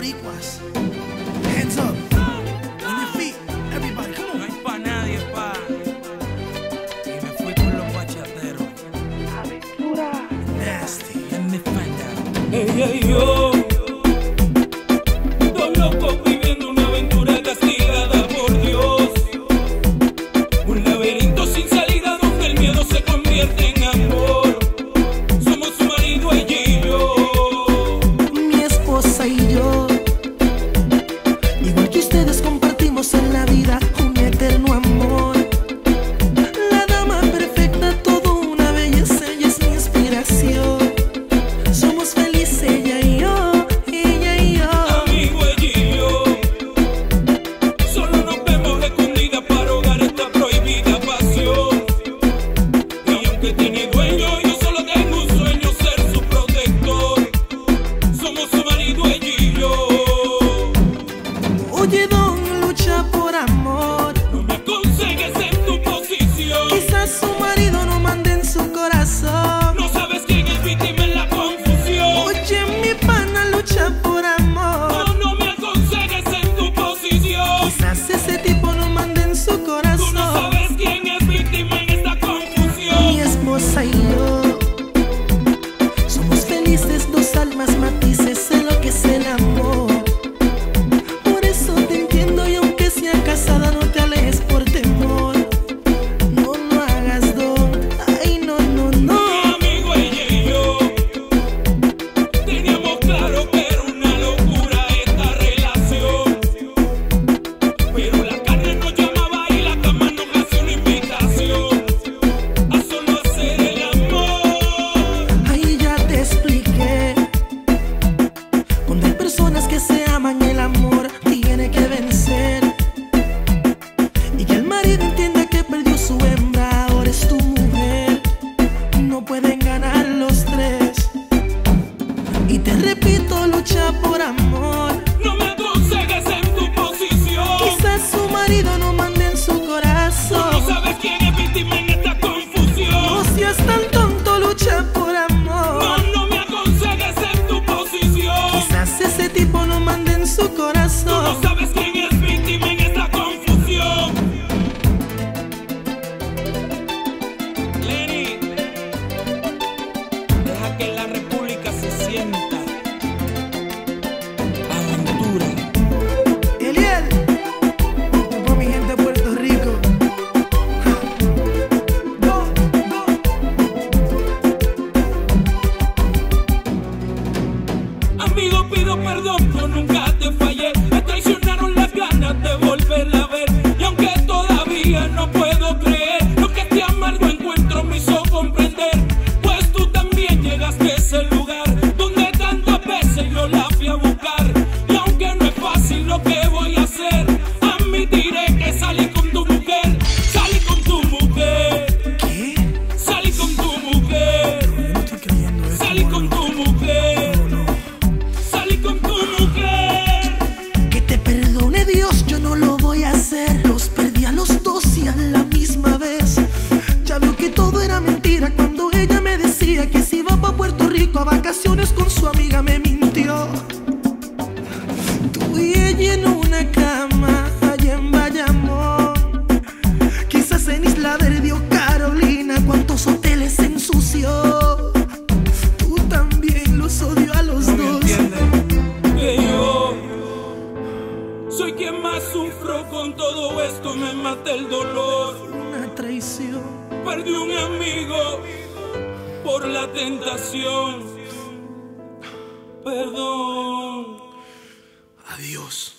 boricuas. Hands up. On your feet. Everybody, come on. No hay pa' nadie, pa. Y me fui con los bachateros. Aventura. Nasty. En mi fanda. Ella y yo, dos locos viviendo una aventura castigada por Dios. Un laberinto sin salida donde el miedo se convierte en amor. Somos su marido, ella y yo. Mi esposa y yo, igual que ustedes, compartimos en la vida un eterno amor. La dama perfecta, todo una belleza, ella es mi inspiración. Somos felices ella y yo, ella y yo. Amigo, ella y yo, solo nos vemos escondidas para ahogar esta prohibida pasión. Y aunque tiene dueño, yo solo tengo un sueño, ser su protector. Somos su marido, ella y yo. Oye, don, lucha por amor. No me aconsejes en tu posición. Quizás su marido no mande en su corazón. No sabes quién es víctima en la confusión. Oye, mi pana, lucha por amor. No, no me aconsejes en tu posición. Quizás ese tipo no mande en su Tú no corazón. sabes quién es víctima en esta confusión. Mi esposa y yo somos felices, dos almas matices, sé lo que es el amor. Por eso te entiendo y aunque sea casada no te alejes por temor. No, no hagas don, ay no, no, no. Mi amigo, ella y yo teníamos claro que era una locura esta relación. Pero la carne nos llamaba y la cama nos hacía una invitación a solo hacer el amor. Ahí ya te expliqué. Cuando hay personas que se aman, el amor tiene que vencer. Y que el marido entienda que perdió su hembra, ahora es tu mujer. No pueden ganar los tres. Y te repito, lucha por amor. No me aconsejes en tu posición. Quizás su marido no mande en su Tú no corazón. sabes quién es víctima en esta confusión. No seas tan tonto, lucha por No, amor. no me aconsejes en tu posición. Quizás ese tipo no mande en su Tú no corazón. sabes quién es víctima en esta confusión. Lenny, deja que la república se sienta. Aventura. Eliel, esto es por mi gente de Puerto Rico. Go, go. Amigo, pido perdón, yo nunca te fallé. Me traicionaron las ganas de volverla a ver. Y aunque todavía no puedo creer lo que este amargo encuentro me hizo comprender, pues tú también llegaste a ese lugar donde tantas veces yo la fui a buscar. Y aunque no es fácil lo que voy a hacer, admitiré que salí con tu mujer. Salí con tu mujer. ¿Qué? Salí con tu mujer. Yo no estoy creyendo esto. Salí con tu mujer. No, no. Salí con tu mujer. Que te perdone Dios, yo no lo voy a hacer. Los perdí a los dos y a la misma vez. Ya veo que todo era mentira cuando ella me decía que se iba pa' Puerto Rico a vacaciones con su amiga, me mintió. Tú y ella en una cama allá en Bayamón. Quizás en Isla Verde o Carolina, cuántos hoteles se ensució. Tú también los odió a los ¿No me dos. entiendes? Que yo soy quien más sufro con todo esto, me mata el dolor. Una traición. Perdí un amigo por la tentación. Perdón. Adiós.